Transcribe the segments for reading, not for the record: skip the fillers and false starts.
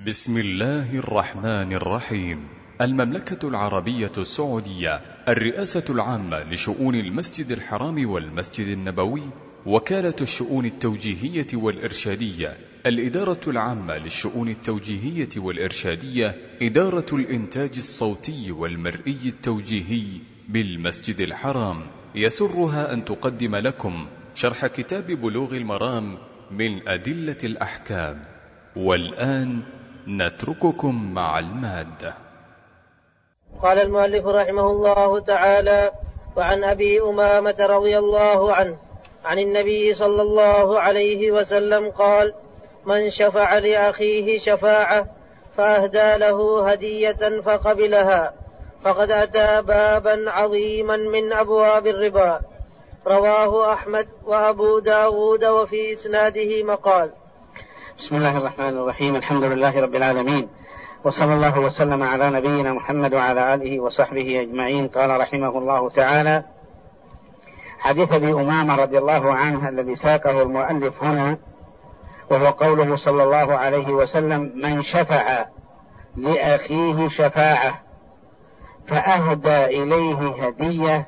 بسم الله الرحمن الرحيم. المملكة العربية السعودية، الرئاسة العامة لشؤون المسجد الحرام والمسجد النبوي، وكالة الشؤون التوجيهية والإرشادية، الإدارة العامة للشؤون التوجيهية والإرشادية، إدارة الإنتاج الصوتي والمرئي التوجيهي بالمسجد الحرام، يسرها أن تقدم لكم شرح كتاب بلوغ المرام من أدلة الأحكام. والآن نترككم مع المادة. قال المؤلف رحمه الله تعالى: وعن أبي أمامة رضي الله عنه عن النبي صلى الله عليه وسلم قال: من شفع لأخيه شفاعة فأهدى له هدية فقبلها فقد أتى بابا عظيما من أبواب الربا. رواه أحمد وأبو داود وفي إسناده مقال. بسم الله الرحمن الرحيم. الحمد لله رب العالمين، وصلى الله وسلم على نبينا محمد وعلى آله وصحبه أجمعين. قال رحمه الله تعالى: حديث أبي أمامة رضي الله عنه الذي ساقه المؤلف هنا، وهو قوله صلى الله عليه وسلم: من شفع لأخيه شفاعة فأهدى إليه هدية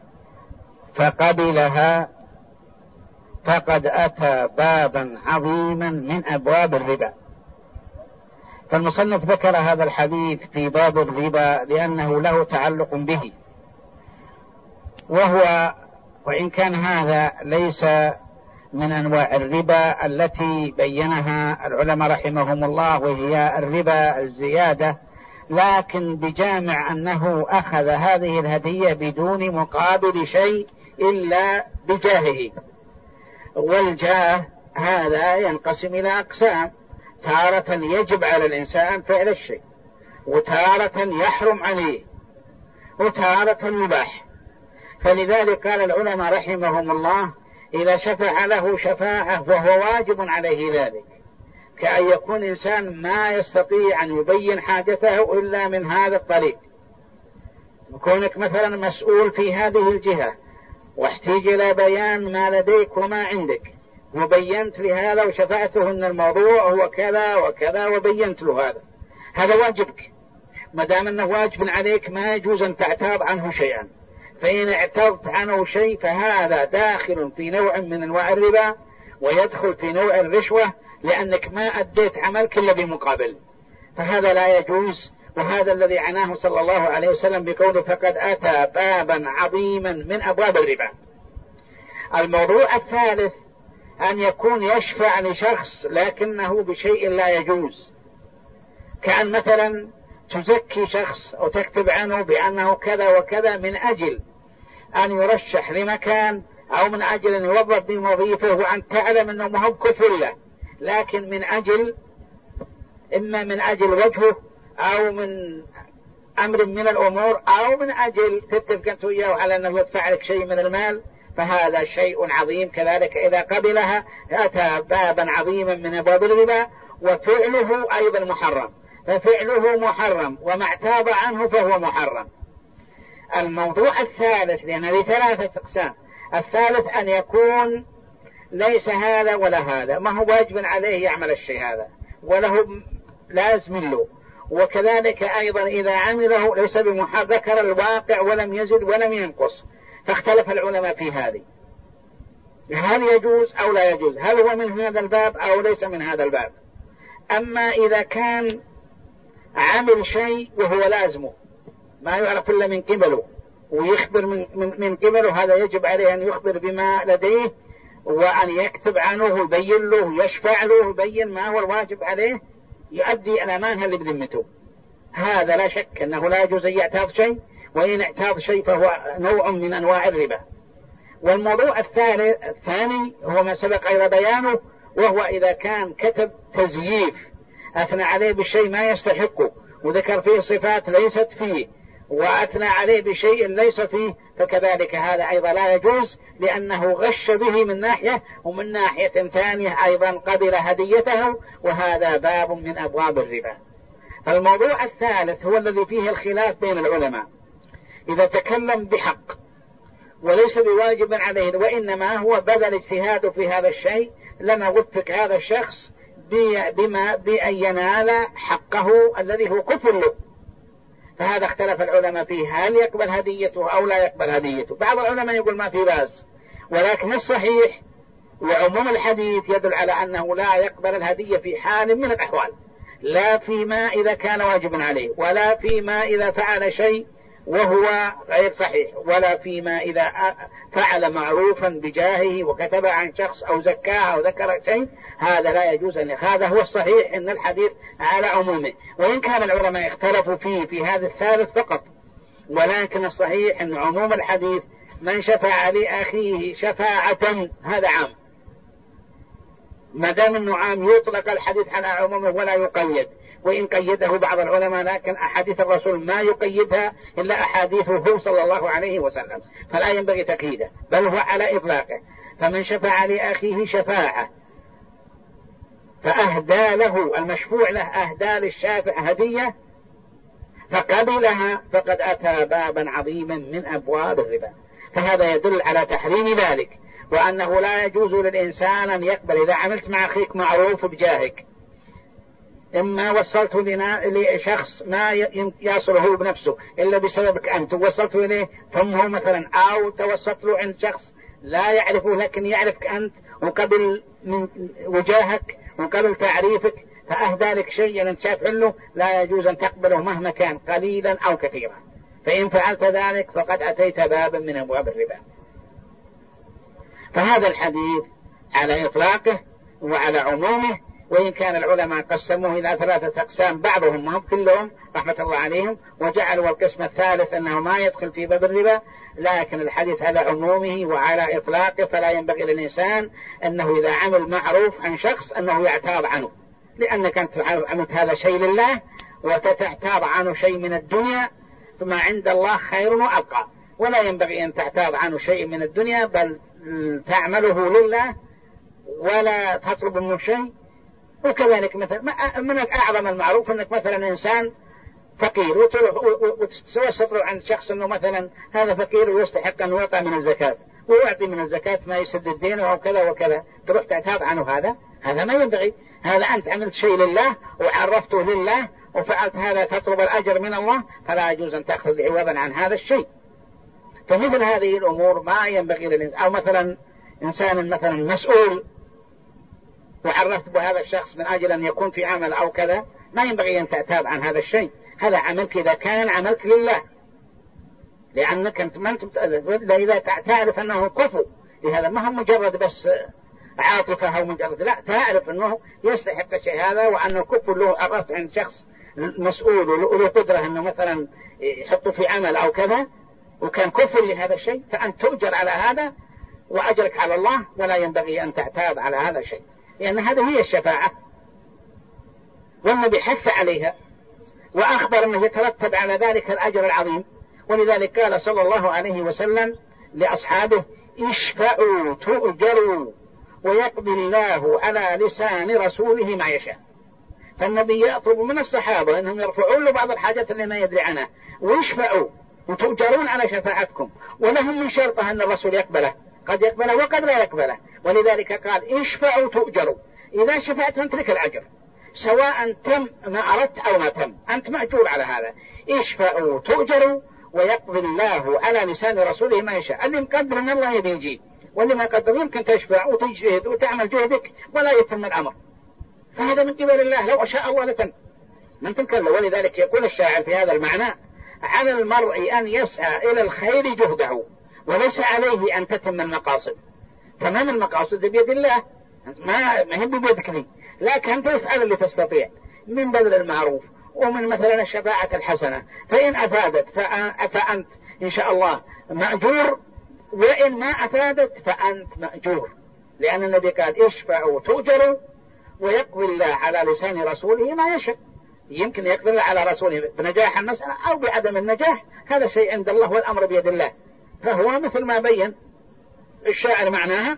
فقبلها فقد أتى بابا عظيما من أبواب الربا. فالمصنف ذكر هذا الحديث في باب الربا لأنه له تعلق به، وإن كان هذا ليس من أنواع الربا التي بينها العلماء رحمهم الله، وهي الربا الزيادة، لكن بجامع أنه أخذ هذه الهدية بدون مقابل شيء إلا بجاهه. والجاه هذا ينقسم إلى أقسام: تارة يجب على الإنسان فعل الشيء، وتارة يحرم عليه، وتارة يباح. فلذلك قال العلماء رحمهم الله: إذا شفع له شفاعة فهو واجب عليه ذلك، كأن يكون إنسان ما يستطيع أن يبين حاجته إلا من هذا الطريق. كونك مثلا مسؤول في هذه الجهة واحتاج إلى بيان ما لديك وما عندك، وبينت لهذا وشفعته أن الموضوع هو كذا وكذا وبينت له هذا واجبك. ما دام أنه واجب عليك ما يجوز أن تعتاض عنه شيئا، فإن اعتضت عنه شيء فهذا داخل في نوع من أنواع الربا، ويدخل في نوع الرشوة، لأنك ما أديت عملك إلا بمقابل، فهذا لا يجوز. وهذا الذي عناه صلى الله عليه وسلم بقوله: فقد أتى بابا عظيما من أبواب الربا. الموضوع الثالث أن يكون يشفع لشخص لكنه بشيء لا يجوز، كأن مثلا تزكي شخص أو تكتب عنه بأنه كذا وكذا من أجل أن يرشح لمكان، أو من أجل أن يوظف بوظيفه وأن تعلم أنه مهم كفر له، لكن من أجل إما من أجل وجهه أو من أمر من الأمور، أو من أجل تتفق أنت وياه على أنه يدفع لك شيء من المال، فهذا شيء عظيم. كذلك إذا قبلها أتى بابا عظيما من أبواب الربا، وفعله أيضا محرم، ففعله محرم وما اعتاض عنه فهو محرم. الموضوع الثالث، لأن هذه ثلاثة أقسام: الثالث أن يكون ليس هذا ولا هذا، ما هو واجب عليه يعمل الشيء هذا وله لازم له، وكذلك أيضا إذا عمله ليس بمحرم، ذكر الواقع ولم يزد ولم ينقص. فاختلف العلماء في هذه، هل يجوز أو لا يجوز، هل هو من هذا الباب أو ليس من هذا الباب. أما إذا كان عمل شيء وهو لازمه ما يعرف إلا من قبله ويخبر من قبله، هذا يجب عليه أن يخبر بما لديه، وأن يكتب عنه ويبين له، يشفع له ويبين ما هو الواجب عليه، يؤدي الأمانة اللي بذمته. هذا لا شك أنه لا يجوز أن يعتاض شيء، وإن اعتاض شيء فهو نوع من أنواع الربا. والموضوع الثاني هو ما سبق أيضا بيانه، وهو إذا كان كتب تزييف أثنى عليه بشيء ما يستحقه، وذكر فيه صفات ليست فيه، وأثنى عليه بشيء ليس فيه، فكذلك هذا أيضا لا يجوز، لأنه غش به من ناحية، ومن ناحية ثانية أيضا قبل هديته، وهذا باب من أبواب الربا. الموضوع الثالث هو الذي فيه الخلاف بين العلماء: إذا تكلم بحق وليس بواجب عليه، وإنما هو بذل اجتهاده في هذا الشيء، لما وفق هذا الشخص بأن ينال حق، حقه الذي هو كفر له. فهذا اختلف العلماء فيه، هل يقبل هديته أو لا يقبل هديته. بعض العلماء يقول ما في بأس، ولكن الصحيح وعموم الحديث يدل على أنه لا يقبل الهدية في حال من الأحوال، لا فيما إذا كان واجبا عليه، ولا فيما إذا فعل شيء وهو غير صحيح، ولا فيما إذا فعل معروفا بجاهه وكتب عن شخص أو زكاه أو ذكر شيء، هذا لا يجوز أن هذا هو الصحيح إن الحديث على عمومه، وإن كان العلماء اختلفوا فيه في هذا الثالث فقط، ولكن الصحيح أن عموم الحديث من شفع لأخيه شفاعة هذا عام، ما دام أنه عام يطلق الحديث على عمومه ولا يقيد، وإن قيده بعض العلماء لكن أحاديث الرسول ما يقيدها إلا أحاديثه صلى الله عليه وسلم، فلا ينبغي تقييده، بل هو على إطلاقه. فمن شفع لأخيه شفاعة فأهدى له المشفوع له، أهدى للشافع هدية فقبلها، فقد أتى بابا عظيما من أبواب الربا. فهذا يدل على تحريم ذلك، وأنه لا يجوز للإنسان أن يقبل إذا عملت مع أخيك معروف بجاهك، إما وصلته لشخص ما يصله بنفسه إلا بسببك أنت، وصلته إليه ثم مثلا، أو توسط له عند شخص لا يعرفه لكن يعرفك أنت وقبل من وجاهك وقبل تعريفك، فأهدى لك شيئا أنت شافع له، لا يجوز أن تقبله مهما كان قليلا أو كثيرا، فإن فعلت ذلك فقد أتيت بابا من أبواب الربا. فهذا الحديث على إطلاقه وعلى عمومه، وإن كان العلماء قسموه إلى 3 أقسام، بعضهم هم كلهم رحمة الله عليهم وجعلوا القسم الثالث أنه ما يدخل في باب الربا، لكن الحديث على عمومه وعلى إطلاقه، فلا ينبغي للإنسان أنه إذا عمل معروف عن شخص أنه يعتاض عنه، لأنك أنت عملت هذا شيء لله وتعتاض عنه شيء من الدنيا، فما عند الله خير وأبقى، ولا ينبغي أن تعتاض عنه شيء من الدنيا، بل تعمله لله ولا تطلب منه شيء. وكذلك مثلا من أعظم المعروف أنك مثلا إنسان فقير وتوسط له عند شخص أنه مثلا هذا فقير ويستحق أن يعطى من الزكاة، ويعطي من الزكاة ما يسد الدين أو كذا وكذا، تروح تعتاض عنه، هذا ما ينبغي. هذا أنت عملت شيء لله وعرفته لله وفعلت هذا تطلب الأجر من الله، فلا يجوز أن تأخذ عوضا عن هذا الشيء. فمثل هذه الأمور ما ينبغي للإنسان. أو مثلا إنسان مثلا مسؤول وعرفت بهذا الشخص من أجل أن يكون في عمل أو كذا، ما ينبغي أن تعتاض عن هذا الشيء، هذا عملك إذا كان عملك لله، لأنك أنت ما إذا تعرف أنه كفو، لهذا ما هو مجرد بس عاطفة أو مجرد، لا، تعرف أنه يستحق الشيء هذا وأنه كفو له، عرفت عن شخص مسؤول وله قدرة أنه مثلا يحطه في عمل أو كذا وكان كفر لهذا الشيء، فأنت تؤجر على هذا وأجرك على الله، ولا ينبغي أن تعتاض على هذا الشيء، لأن هذه هي الشفاعة، والنبي حث عليها وأخبر أنه يترتب على ذلك الأجر العظيم. ولذلك قال صلى الله عليه وسلم لأصحابه: اشفعوا تؤجروا ويقضي الله على لسان رسوله ما يشاء. فالنبي يطلب من الصحابة أنهم يرفعون له بعض الحاجات اللي ما يدري عنها، ويشفعوا وتؤجرون على شفاعتكم، ولهم من شرطها أن الرسول يقبله، قد يقبله وقد لا يقبله. ولذلك قال: اشفعوا تؤجروا، إذا شفعت أنت لك الأجر، سواء تم ما أردت أو ما تم، أنت مأجور على هذا. اشفعوا تؤجروا ويقضي الله على لسان رسوله ما يشاء. اللي مقدر أن الله يبي يجي، واللي ما قدر يمكن تشفع وتجتهد وتعمل جهدك ولا يتم الأمر، فهذا من قبل الله، لو أشاء الله لتم من تمكن. ولذلك يقول الشاعر في هذا المعنى: على المرء أن يسعى إلى الخير جهده، وليس عليه أن تتم المقاصد. تمام المقاصد بيد الله، ما هي بيدك لي، لكن أنت افعل اللي تستطيع من بذل المعروف ومن مثلا الشفاعة الحسنة، فإن أفادت فأنت إن شاء الله مأجور، وإن ما أفادت فأنت مأجور، لأن النبي قال: اشفعوا تؤجروا ويقضي الله على لسان رسوله ما يشاء. يمكن يقضي الله على رسوله بنجاح المسألة أو بعدم النجاح، هذا شيء عند الله والأمر بيد الله. فهو مثل ما بين الشاعر معناها: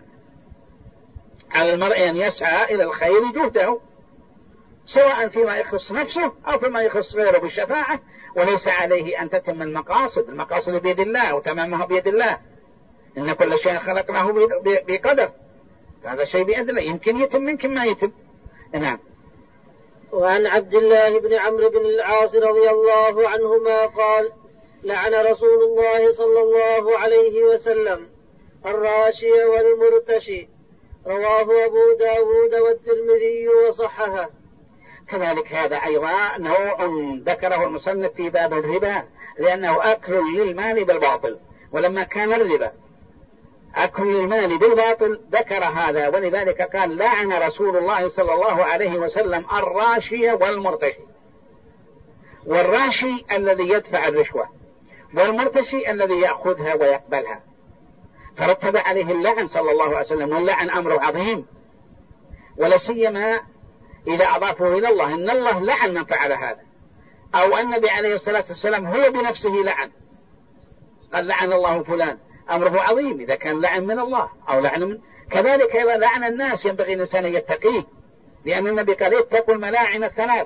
على المرء أن يسعى إلى الخير جهده، سواء فيما يخص نفسه أو فيما يخص غيره بالشفاعة، وليس عليه أن تتم المقاصد. المقاصد بيد الله وتمامها بيد الله، إن كل شيء خلقناه بقدر، هذا شيء بيد الله، يمكن يتم يمكن ما يتم. نعم. وعن عبد الله بن عمرو بن العاص رضي الله عنهما قال: لعن رسول الله صلى الله عليه وسلم الراشي والمرتشي. رواه أبو داود والترمذي وصححه. كذلك هذا أيضا نوع ذكره المصنف في باب الربا، لأنه أكل للمال بالباطل، ولما كان الربا أكل للمال بالباطل ذكر هذا، ولذلك قال: لعن رسول الله صلى الله عليه وسلم الراشي والمرتشي. والراشي الذي يدفع الرشوة، والمرتشي الذي يأخذها ويقبلها، فرتب عليه اللعن صلى الله عليه وسلم. واللعن أمر عظيم، ولا سيما إذا أضافه إلى الله، إن الله لعن من فعل هذا، أو النبي عليه الصلاة والسلام هو بنفسه لعن، قال: لعن الله فلان. أمره عظيم إذا كان لعن من الله أو لعن من كذلك إذا لعن الناس ينبغي الإنسان أن يتقيه، لأن النبي قال: اتقوا الملاعن الثلاث،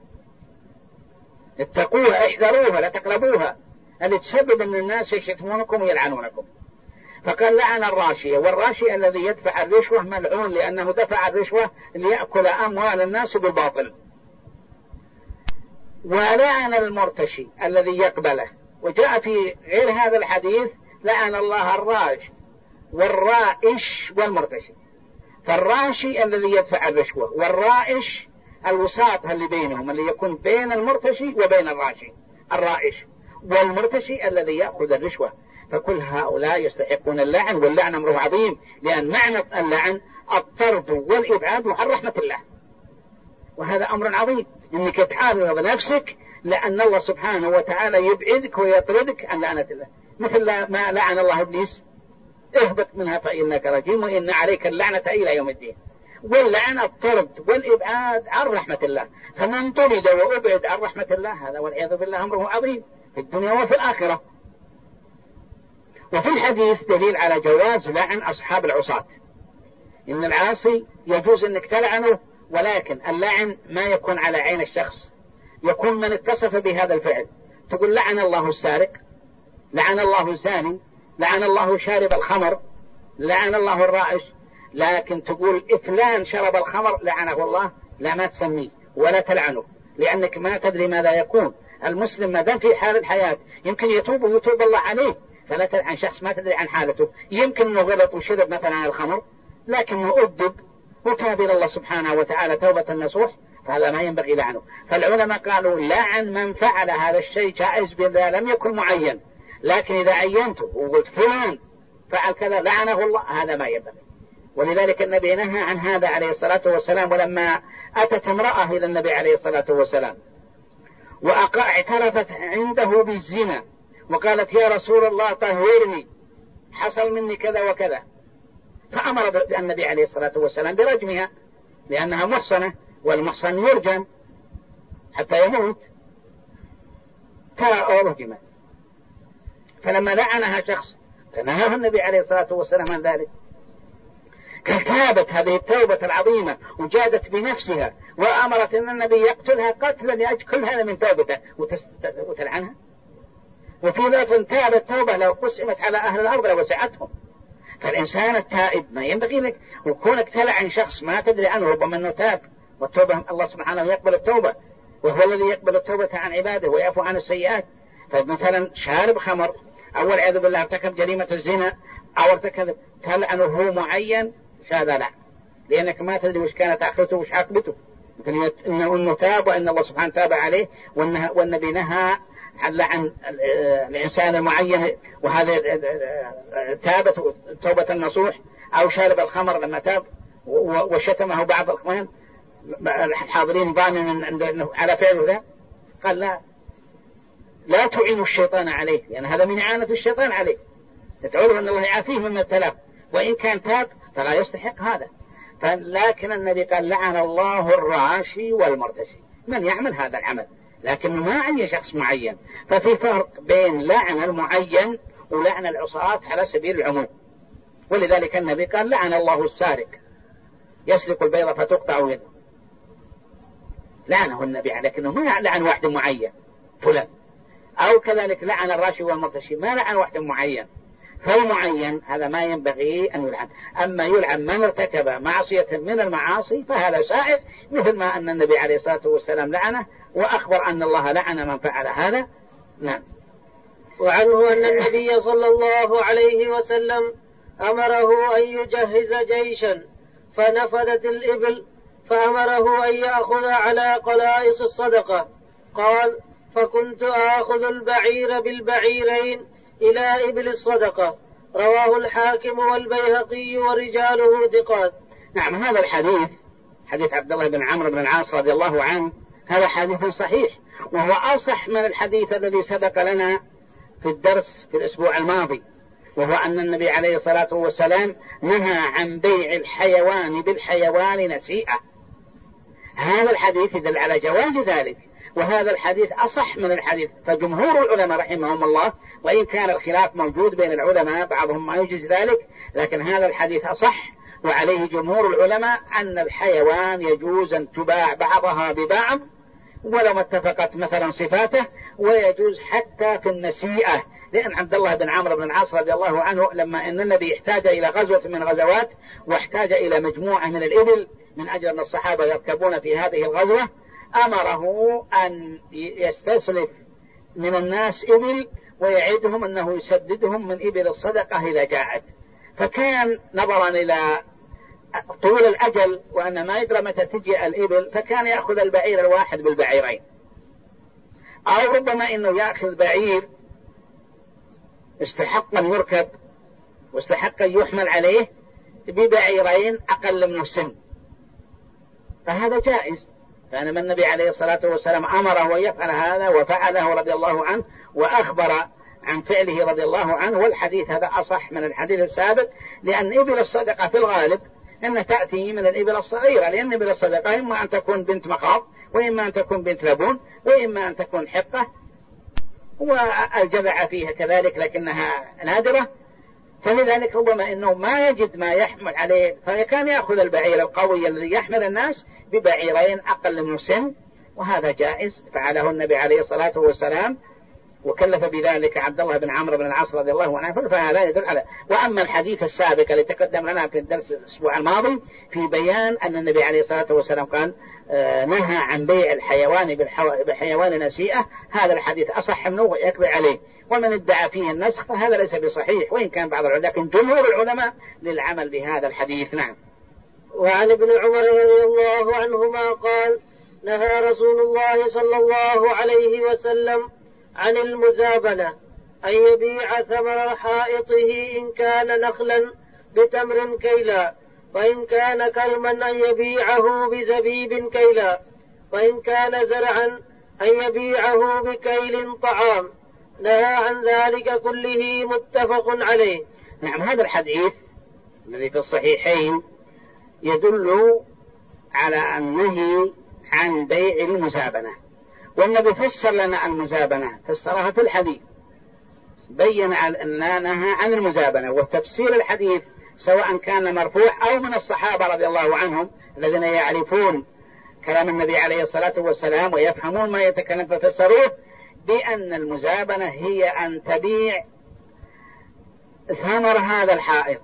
اتقوها احذروها لا تقربوها، اللي تسبب أن الناس يشتمونكم ويلعنونكم. فقال: لعن الراشية. والراشي الذي يدفع الرشوة ملعون، لأنه دفع الرشوة ليأكل أموال الناس بالباطل. ولعن المرتشي الذي يقبله. وجاء في غير هذا الحديث: لعن الله الراش والرائش والمرتشي. فالراشي الذي يدفع الرشوة، والرائش الوساط اللي بينهم، اللي يكون بين المرتشي وبين الراشي الرائش، والمرتشي الذي يأخذ الرشوة. فكل هؤلاء يستحقون اللعن، واللعن أمره عظيم، لأن معنى اللعن الطرد والإبعاد عن رحمة الله، وهذا أمر عظيم، إنك تحارب نفسك لأن الله سبحانه وتعالى يبعدك ويطردك عن لعنة الله، مثل ما لعن الله إبليس: اهبط منها فإنك رجيم وإن عليك اللعنة إلى يوم الدين. واللعن الطرد والإبعاد عن رحمة الله، فمن طرد وأبعد عن رحمة الله هذا والعياذ بالله أمره عظيم في الدنيا وفي الآخرة. وفي الحديث دليل على جواز لعن أصحاب العصاة، إن العاصي يجوز أنك تلعنه، ولكن اللعن ما يكون على عين الشخص، يكون من اتصف بهذا الفعل. تقول: لعن الله السارق، لعن الله الزاني، لعن الله شارب الخمر، لعن الله الرائش. لكن تقول فلان شرب الخمر لعنه الله، لا، ما تسميه ولا تلعنه، لأنك ما تدري ماذا يكون. المسلم ما دام في حال الحياة يمكن يتوب ويتوب الله عليه، فلا تلعن شخص ما تدري عن حالته. يمكن أنه غلط وشرب مثلا عن الخمر، لكنه أدب وتاب إلى الله سبحانه وتعالى توبة نصوح، فهذا ما ينبغي لعنه. فالعلماء قالوا: لعن من فعل هذا الشيء جائز إذا لم يكن معين، لكن إذا عينته وقلت فلان فعل كذا لعنه الله، هذا ما ينبغي. ولذلك النبي نهى عن هذا عليه الصلاة والسلام. ولما أتت امرأة إلى النبي عليه الصلاة والسلام واعترفت عنده بالزنا وقالت: يا رسول الله طهرني، حصل مني كذا وكذا، فأمر النبي عليه الصلاة والسلام برجمها، لأنها محصنة، والمحصن يرجم حتى يموت، فرجمت. فلما لعنها شخص فنهاه النبي عليه الصلاة والسلام عن ذلك. تابت هذه التوبة العظيمة وجادت بنفسها وأمرت أن النبي يقتلها قتلا لأجل كل هذا من توبته وتلعنها. وفي ذلك تابت توبة لو قسمت على أهل الأرض لوسعتهم. فالإنسان التائب ما ينبغي لك وكونك تلعن شخص ما تدري عنه، ربما أنه تاب، والتوبة الله سبحانه يقبل التوبة، وهو الذي يقبل التوبة عن عباده ويعفو عن السيئات. فمثلا شارب خمر أو والعياذ بالله ارتكب جريمة الزنا أو ارتكب، تلعنه معين، هذا لا، لأنك ما تدري وش كانت آخرته وش عاقبته. يمكن إنه تاب وأن الله سبحانه تاب عليه، والنبي نهى عن الإنسان المعين، وهذا تابت توبة النصوح. أو شارب الخمر لما تاب وشتمه بعض الإخوان الحاضرين ظانا على فعله ذا، قال: لا تعينوا الشيطان عليه، لأن هذا من إعانة الشيطان عليه، تدعوه أن الله يعافيه مما ابتلاه، وإن كان تاب فلا يستحق هذا. لكن النبي قال: لعن الله الراشي والمرتشي، من يعمل هذا العمل، لكن ما عين شخص معين. ففي فرق بين لعن المعين ولعن العصاة على سبيل العموم. ولذلك النبي قال: لعن الله السارق يسرق البيضة فتقطع يده، لعنه النبي، لكنه ما لعن واحد معين فلان. أو كذلك لعن الراشي والمرتشي، ما لعن واحد معين. فالمعين هذا ما ينبغي أن يلعن. أما يلعن من ارتكب معصية من المعاصي فهذا سائغ، مثل ما أن النبي عليه الصلاة والسلام لعنه وأخبر أن الله لعن من فعل هذا. نعم. وعنه أن النبي صلى الله عليه وسلم أمره أن يجهز جيشا فنفذت الإبل، فأمره أن يأخذ على قلائص الصدقة. قال: فكنت آخذ البعير بالبعيرين إلى إبل الصدقة. رواه الحاكم والبيهقي ورجاله ثقات. نعم، هذا الحديث حديث عبد الله بن عمرو بن العاص رضي الله عنه هذا حديث صحيح، وهو أصح من الحديث الذي سبق لنا في الدرس في الأسبوع الماضي، وهو أن النبي عليه الصلاة والسلام نهى عن بيع الحيوان بالحيوان نسيئة. هذا الحديث يدل على جواز ذلك، وهذا الحديث أصح من الحديث. فجمهور العلماء رحمهم الله، وإن كان الخلاف موجود بين العلماء بعضهم ما يجوز ذلك، لكن هذا الحديث أصح، وعليه جمهور العلماء أن الحيوان يجوز أن تباع بعضها ببعض ولو ما اتفقت مثلا صفاته، ويجوز حتى في النسيئة. لأن عبد الله بن عمرو بن العاص رضي الله عنه لما أن النبي احتاج إلى غزوة من غزوات واحتاج إلى مجموعة من الإبل من أجل أن الصحابة يركبون في هذه الغزوة، أمره أن يستسلف من الناس إبل ويعدهم أنه يسددهم من إبل الصدقة إذا جاءت. فكان نظرا إلى طول الأجل وأن ما يدرى متى تجي الإبل، فكان يأخذ البعير الواحد بالبعيرين، أو ربما أنه يأخذ بعير استحق أن يركب واستحق أن يحمل عليه ببعيرين أقل من السن، فهذا جائز. فأن النبي عليه الصلاة والسلام أمره أن يفعل هذا وفعله رضي الله عنه، وأخبر عن فعله رضي الله عنه. والحديث هذا أصح من الحديث السابق، لأن إبل الصدقة في الغالب أن تأتي من الإبل الصغيرة، لأن إبل الصدقة إما أن تكون بنت مخاض، وإما أن تكون بنت لبون، وإما أن تكون حقة، والجذع فيها كذلك لكنها نادرة. فلذلك ربما أنه ما يجد ما يحمل عليه، فكان يأخذ البعير القوي الذي يحمل الناس ببعيرين أقل من سن، وهذا جائز فعله النبي عليه الصلاة والسلام، وكلف بذلك عبد الله بن عمرو بن العاص رضي الله عنه، فهذا يدل على. وأما الحديث السابق الذي تقدم لنا في الدرس الأسبوع الماضي في بيان أن النبي عليه الصلاة والسلام قال نهى عن بيع الحيوان بحيوان نسيئة، هذا الحديث أصح منه ويكفي عليه. ومن ادعى فيه النسخ فهذا ليس بصحيح، وإن كان بعض العلماء، لكن جمهور العلماء للعمل بهذا الحديث. نعم. وعن ابن عمر رضي الله عنهما قال: نهى رسول الله صلى الله عليه وسلم عن المزابنة، أن يبيع ثمر حائطه إن كان نخلا بتمر كيلا، وإن كان كرما أن يبيعه بزبيب كيلا، وإن كان زرعا أن يبيعه بكيل طعام. نهى عن ذلك كله، متفق عليه. نعم، هذا الحديث الذي في الصحيحين يدل على النهي عن بيع المزابنة، والنبي فسر لنا المزابنة، فسرها في الحديث، بين أننا نهى عن المزابنة. وتفسير الحديث سواء كان مرفوع أو من الصحابة رضي الله عنهم الذين يعرفون كلام النبي عليه الصلاة والسلام ويفهمون ما يتكلم، ففسروه بأن المزابنة هي أن تبيع ثمر هذا الحائط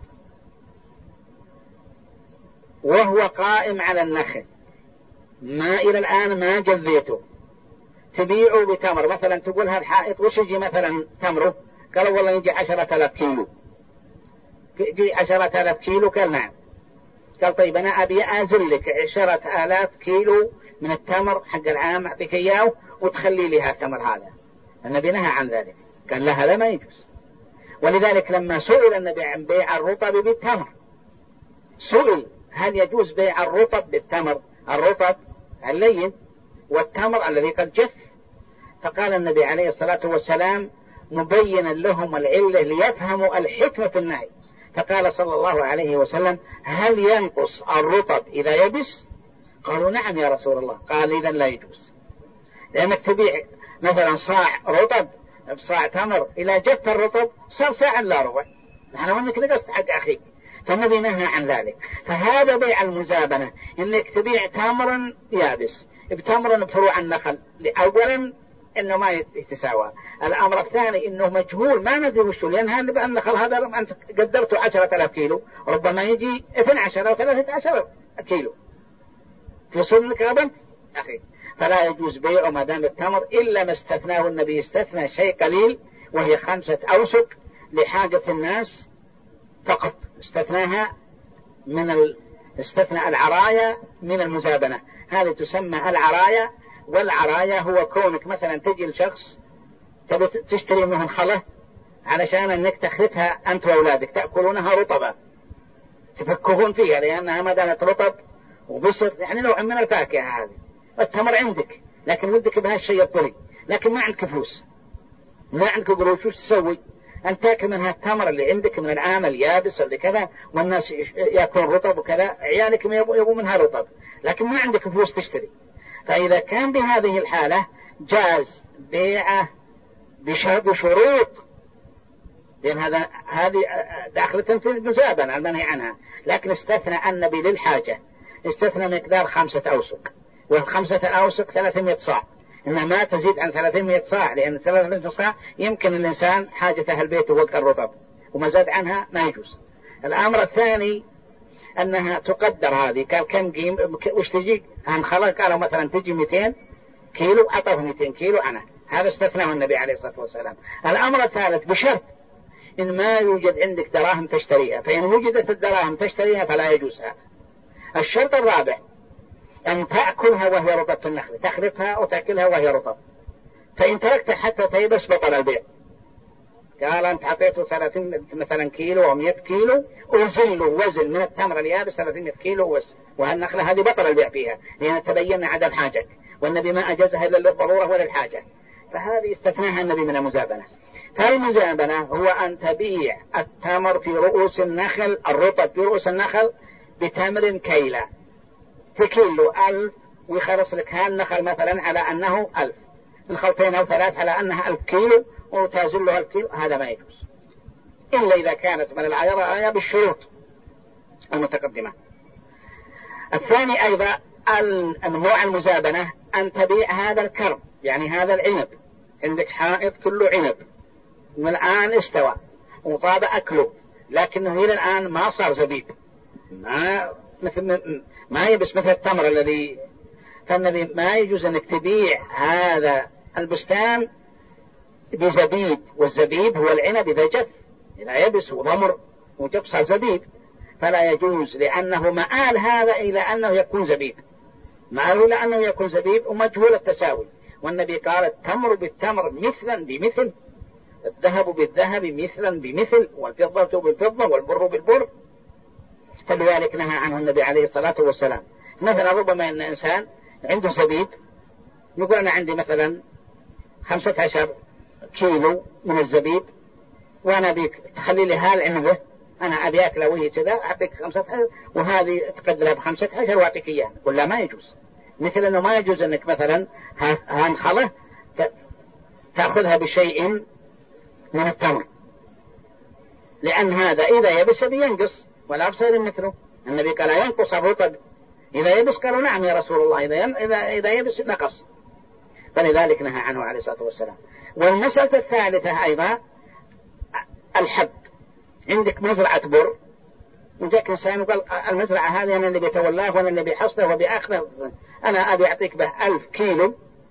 وهو قائم على النخل، ما إلى الآن ما جذيته، تبيعه بتمر. مثلا تقول هذا الحائط وش يجي مثلا تمره؟ قالوا والله يجي 10,000 كيلو. يجي 10,000 كيلو؟ قال نعم. قال طيب أنا أبي أزل لك 10,000 كيلو من التمر حق العام، أعطيك إياه وتخلي لي هالتمر هذا. النبي نهى عن ذلك، قال لا هذا ما يجوز. ولذلك لما سئل النبي عن بيع الرطب بالتمر، سئل هل يجوز بيع الرطب بالتمر، الرطب اللين والتمر الذي قد جف، فقال النبي عليه الصلاة والسلام مبينا لهم العلة ليفهموا الحكمة في النهي، فقال صلى الله عليه وسلم هل ينقص الرطب إذا يبس؟ قالوا نعم يا رسول الله. قال إذن لا يجوز، لأنك تبيع مثلا صاع رطب بصاع تمر، إلى جف الرطب صار ساعة لا ربع، نحن وانك نقصت حق أخيك، فالنبي نهى عن ذلك. فهذا بيع المزابنة، إنك تبيع تمرا يابس بتمر بفروع النخل، أولا إنه ما يتساوى. الأمر الثاني إنه مجهول ما ندري وشو، لأن هذا النخل هذا أنت قدرته 10,000 كيلو، ربما يجي 12 أو 13 كيلو في صنك أبنت أخي، فلا يجوز بيعه ما دام التمر إلا ما استثناه النبي. استثنى شيء قليل وهي 5 أوسق لحاجة الناس فقط، استثناها استثنى العرايا من المزابنة. هذه تسمى العرايا. والعرايا هو كونك مثلا تجي لشخص تبي تشتري منه خلة علشان انك تخلطها انت واولادك تأكلونها رطبة تفكهون فيها، لانها ما دامت رطب وبصر يعني نوع من الفاكهة. هذه التمر عندك لكن ودك بهالشيء الطري، لكن ما عندك فلوس ما عندك قروش، وش تسوي؟ أن تأكل منها التمر اللي عندك من العام اليابس اللي كذا، والناس يأكلون رطب وكذا، عيالك يبوا منها رطب لكن ما عندك فلوس تشتري. فإذا كان بهذه الحالة جاز بيعه بشروط، لأن هذه داخلة في المزابنة المنهي عنها. لكن استثنى النبي للحاجة، استثنى مقدار 5 أوسق، وال5 أوسق 300 صاع، إنها ما تزيد عن 300 صاع، لأن 300 صاع يمكن الإنسان حاجته البيت وقت الرطب، وما زاد عنها ما يجوز. الأمر الثاني أنها تقدر. هذه قال كم قيم وش تجي عن خلق، قالوا مثلا تجي 200 كيلو، أعطوه 200 كيلو أنا، هذا استثناه النبي عليه الصلاة والسلام. الأمر الثالث بشرط إن ما يوجد عندك دراهم تشتريها، فإن وجدت الدراهم تشتريها فلا يجوز هذا. الشرط الرابع أن تأكلها وهي رطب في النخل، تخلطها وتأكلها وهي رطب، فإن تركتها حتى تيبس بطل البيع. قال أنت حطيته 30 مثلا كيلو أو 100 كيلو وزن من التمر اليابس 300 كيلو وزن، وهالنخلة هذه بطل البيع فيها، لأن تبين عدم حاجة، والنبي ما أجازها إلا للضرورة ولا الحاجة، فهذه استثناها النبي من المزابنة. فالمزابنة هو أن تبيع التمر في رؤوس النخل، الرطب في رؤوس النخل بتمر كيلا، تكيلو 1000 ويخلص لك هالنخل مثلا على أنه 1000، الخلطين أو 3 على أنها 1000 كيلو وتازل له 1000 كيلو، هذا ما يجوز إلا إذا كانت من العرايا بالشروط المتقدمة. الثاني أيضا النوع المزابنة أن تبيع هذا الكرم، يعني هذا العنب، عندك حائط كله عنب من الآن استوى وطاب أكله، لكنه إلى الآن ما صار زبيب، ما يبس مثل التمر الذي، فالنبي ما يجوز أنك تبيع هذا البستان بزبيب، والزبيب هو العنب إذا جف، إذا يبس وضمر وجف صار زبيب، فلا يجوز، لأنه مآل هذا إلى أنه يكون زبيب، مآل إلى أنه يكون زبيب ومجهول التساوي. والنبي قال التمر بالتمر مثلا بمثل، الذهب بالذهب مثلا بمثل، والفضة بالفضة والبر بالبر، فلذلك نهى عنه النبي عليه الصلاة والسلام. مثلا ربما أن إنسان عنده زبيب يقول أنا عندي مثلا 15 كيلو من الزبيب وأنا أبيك تخلي لي هالعنبة، أنا أبي أكله وهي كذا، أعطيك 15 وهذه تقدرها ب15 وأعطيك إياه، ولا ما يجوز. مثل أنه ما يجوز أنك مثلا هانخلة تأخذها بشيء من التمر، لأن هذا إذا يبس بينقص ولا بصير مثله. النبي قال ينقص الرطب إذا يبس، قالوا نعم يا رسول الله، إذا يبس نقص، فلذلك نهى عنه عليه الصلاة والسلام. والمسألة الثالثة أيضا الحب، عندك مزرعة بر وجاك إنسان وقال المزرعة هذه أنا اللي بتولاه وأنا اللي بحصده وبأخذه، أنا أبي أعطيك به 1000 كيلو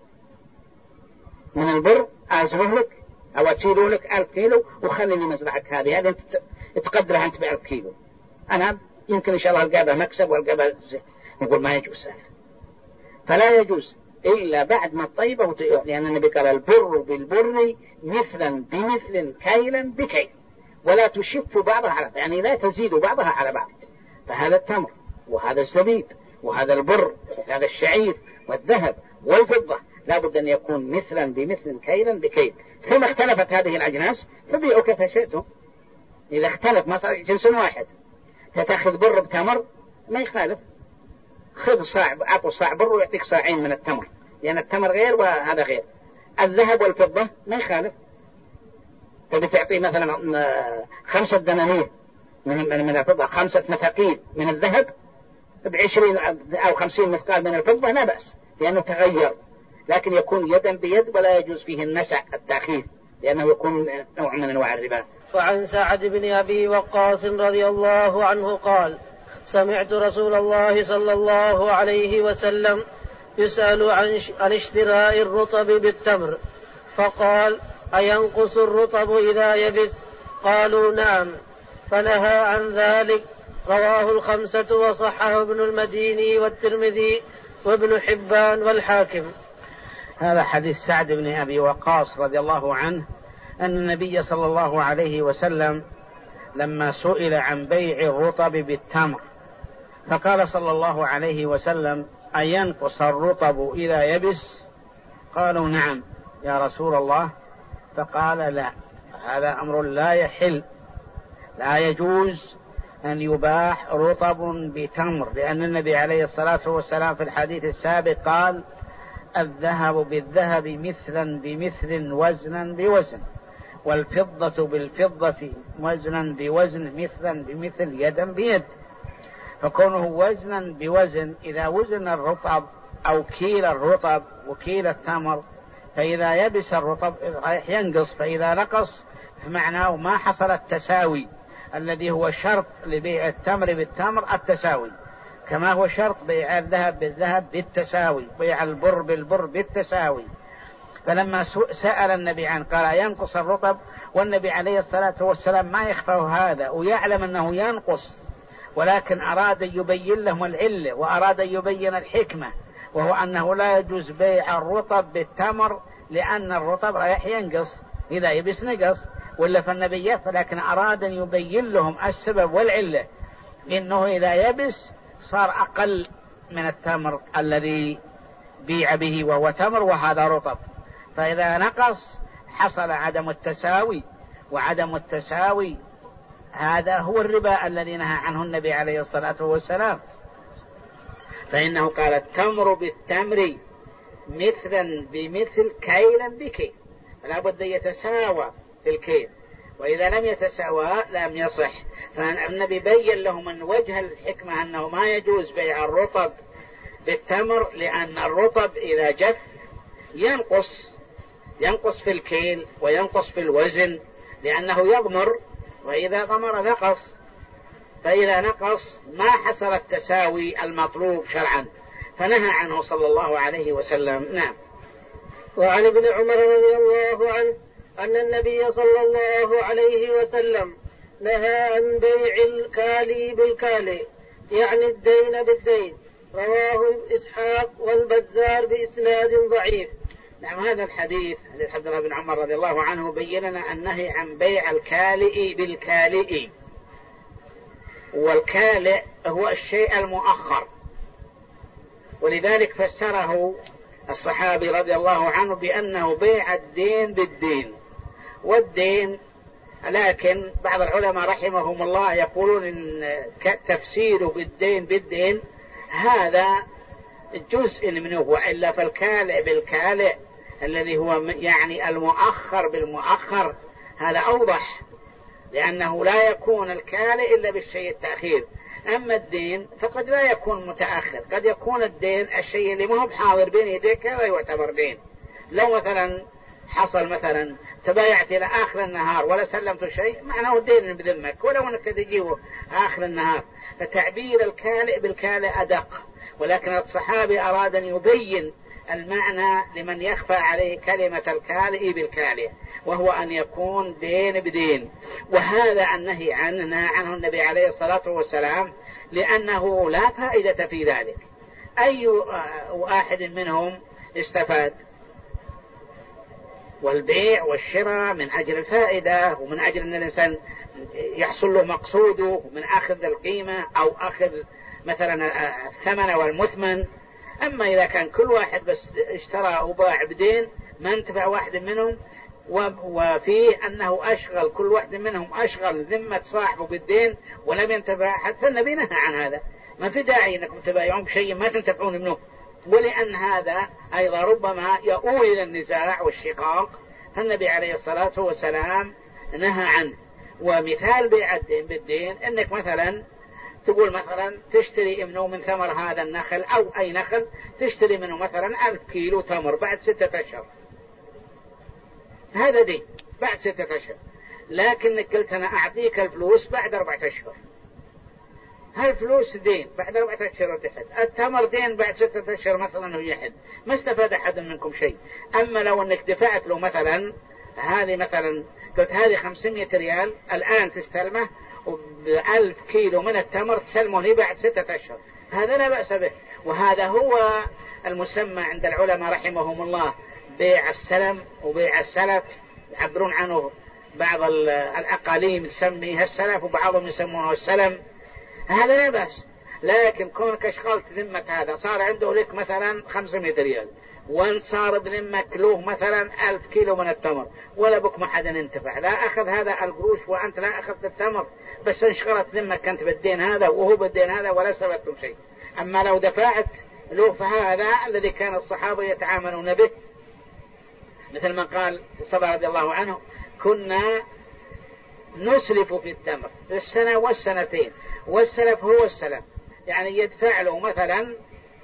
من البر أعزمه لك أو أتشيله لك 1000 كيلو وخليني مزرعتك هذه أنت تقدرها أنت ب1000 كيلو، أنا يمكن إن شاء الله ألقى بها مكسب وألقى بها. نقول ما يجوز هذا، فلا يجوز إلا بعد ما الطيبة لأن النبي قال البر بالبر مثلا بمثل كيلا بكيل، ولا تشف بعضها على بعض، يعني لا تزيد بعضها على بعض. فهذا التمر وهذا الزبيب وهذا البر وهذا الشعير والذهب والفضة لا بد أن يكون مثلا بمثل كيلا بكيل. ثم اختلفت هذه الأجناس فبيعوا كيف شئتم، إذا اختلف ما صار جنس واحد، فتأخذ بر بتمر ما يخالف، خذ صاع أعطوا صاع بر ويعطيك صاعين من التمر، لأن التمر غير وهذا غير. الذهب والفضة ما يخالف، تبي تعطي مثلا 5 دنانير من الفضة، 5 مثاقيل من الذهب ب20 أو 50 مثقال من الفضة لا بأس، لأنه تغير، لكن يكون يدا بيد ولا يجوز فيه النسع التأخير لأنه يكون نوع من أنواع الربا. وعن سعد بن أبي وقاص رضي الله عنه قال: سمعت رسول الله صلى الله عليه وسلم يسأل عن اشتراء الرطب بالتمر، فقال: أينقص الرطب إذا يبس؟ قالوا: نعم. فنهى عن ذلك. رواه الخمسة وصححه ابن المديني والترمذي وابن حبان والحاكم. هذا حديث سعد بن أبي وقاص رضي الله عنه أن النبي صلى الله عليه وسلم لما سئل عن بيع الرطب بالتمر فقال صلى الله عليه وسلم: أينقص الرطب إذا يبس؟ قالوا: نعم يا رسول الله. فقال: لا، هذا أمر لا يحل، لا يجوز أن يباح رطب بتمر، لأن النبي عليه الصلاة والسلام في الحديث السابق قال: الذهب بالذهب مثلا بمثل وزنا بوزن، والفضة بالفضة وزنا بوزن مثلا بمثل يدا بيد. فكونه وزنا بوزن، إذا وزن الرطب أو كيل الرطب وكيل التمر، فإذا يبس الرطب رايح ينقص، فإذا نقص فمعناه ما حصل التساوي الذي هو شرط لبيع التمر بالتمر التساوي، كما هو شرط بيع الذهب بالذهب بالتساوي، بيع البر بالبر بالتساوي. فلما سأل النبي عن قال: ينقص الرطب، والنبي عليه الصلاة والسلام ما يخفى هذا ويعلم أنه ينقص، ولكن أراد أن يبين لهم العلة وأراد أن يبين الحكمة، وهو أنه لا يجوز بيع الرطب بالتمر لأن الرطب رايح ينقص، إذا يبس نقص، ولا فالنبي يفعل، لكن أراد أن يبين لهم السبب والعلة، إنه إذا يبس صار أقل من التمر الذي بيع به وهو تمر وهذا رطب، فإذا نقص حصل عدم التساوي، وعدم التساوي هذا هو الربا الذي نهى عنه النبي عليه الصلاة والسلام، فإنه قال: التمر بالتمر مثلا بمثل كيلا بكيل، فلا بد يتساوى في الكيل، وإذا لم يتساوى لم يصح. فالنبي بين لهم أن وجه الحكمة أنه ما يجوز بيع الرطب بالتمر، لأن الرطب إذا جف ينقص في الكيل وينقص في الوزن، لأنه يضمر، وإذا ضمر نقص، فإذا نقص ما حصل التساوي المطلوب شرعا، فنهى عنه صلى الله عليه وسلم. نعم. وعن ابن عمر رضي الله عنه أن النبي صلى الله عليه وسلم نهى عن بيع الكالي بالكالي، يعني الدين بالدين. رواه إسحاق والبزار بإسناد ضعيف. نعم، هذا الحديث عبد الله بن عمر رضي الله عنه بين لنا النهي عن بيع الكالئ بالكالئ، والكالئ هو الشيء المؤخر، ولذلك فسره الصحابي رضي الله عنه بأنه بيع الدين بالدين والدين. لكن بعض العلماء رحمهم الله يقولون إن تفسيره بالدين بالدين هذا جزء منه، وإلا فالكالئ بالكالئ الذي هو يعني المؤخر بالمؤخر هذا أوضح، لأنه لا يكون الكالئ إلا بالشيء التأخير. أما الدين فقد لا يكون متأخر، قد يكون الدين الشيء اللي ما هو بحاضر بين يديك هذا يعتبر دين. لو مثلا حصل مثلا تبايعت إلى آخر النهار ولا سلمت شيء، معناه الدين بذمك ولو أنك تجيه آخر النهار. فتعبير الكالئ بالكالئ أدق، ولكن الصحابي أراد أن يبين المعنى لمن يخفى عليه كلمة الكالئ بالكالئ، وهو أن يكون دين بدين. وهذا النهي عنه النبي عليه الصلاة والسلام، لأنه لا فائدة في ذلك. أي واحد منهم استفاد؟ والبيع والشراء من أجل الفائدة، ومن أجل أن الإنسان يحصل له مقصوده من أخذ القيمة أو أخذ مثلا الثمن والمثمن. أما إذا كان كل واحد بس اشترى وباع بدين ما انتفع واحد منهم، وفيه أنه أشغل كل واحد منهم أشغل ذمة صاحبه بالدين ولم ينتفع أحد، فالنبي نهى عن هذا. ما في داعي أنكم تبايعون بشيء ما تنتفعون منه، ولأن هذا أيضا ربما يؤول إلى النزاع والشقاق، فالنبي عليه الصلاة والسلام نهى عنه. ومثال بيع الدين بالدين أنك مثلا تقول مثلا تشتري منه من ثمر هذا النخل أو أي نخل تشتري منه مثلا 1000 كيلو تمر بعد 6 أشهر، هذا دين بعد 6 أشهر، لكنك قلت أنا أعطيك الفلوس بعد 4 أشهر، هالفلوس دين بعد 4 أشهر تحد، التمر دين بعد 6 أشهر مثلا ويحد، ما استفاد أحد منكم شيء. أما لو أنك دفعت له مثلا هذه مثلا قلت هذه 500 ريال الآن تستلمه، و1000 كيلو من التمر تسلمه لي بعد 6 أشهر، هذا لا بأس به. وهذا هو المسمى عند العلماء رحمهم الله بيع السلم وبيع السلف، يعبرون عنه بعض الأقاليم تسميها السلف وبعضهم يسمونه السلم، هذا لا بأس. لكن كونك أشغلت ذمة هذا صار عنده لك مثلا 500 ريال وان صار بذمك له مثلا 1000 كيلو من التمر ولا بك ما حدا انتفع، لا أخذ هذا القروش وأنت لا أخذت التمر، بس انشغلت ذمك أنت بالدين هذا وهو بالدين هذا ولا استفدتم شيء. أما لو دفعت له فهذا الذي كان الصحابة يتعاملون به، مثل ما قال الصحابة رضي الله عنه كنا نسلف في التمر في السنة والسنتين، والسلف هو السلف، يعني يدفع له مثلا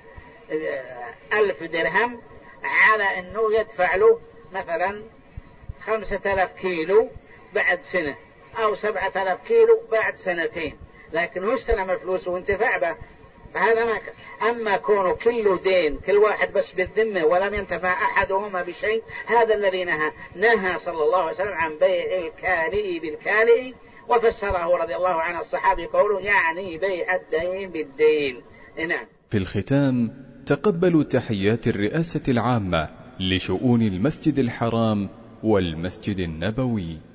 1000 درهم على أنه يدفع له مثلا 5000 كيلو بعد سنة أو 7000 كيلو بعد سنتين، لكن هو استلم الفلوس وانتفع به، فهذا ما كان. أما كونه كله دين كل واحد بس بالذمة ولم ينتفع أحدهما بشيء، هذا الذي نهى صلى الله عليه وسلم عن بيع الكالئ بالكالئ، وفسره رضي الله عنه الصحابي قوله يعني بيع الدين بالدين. نعم. في الختام تقبلوا تحيات الرئاسة العامة لشؤون المسجد الحرام والمسجد النبوي.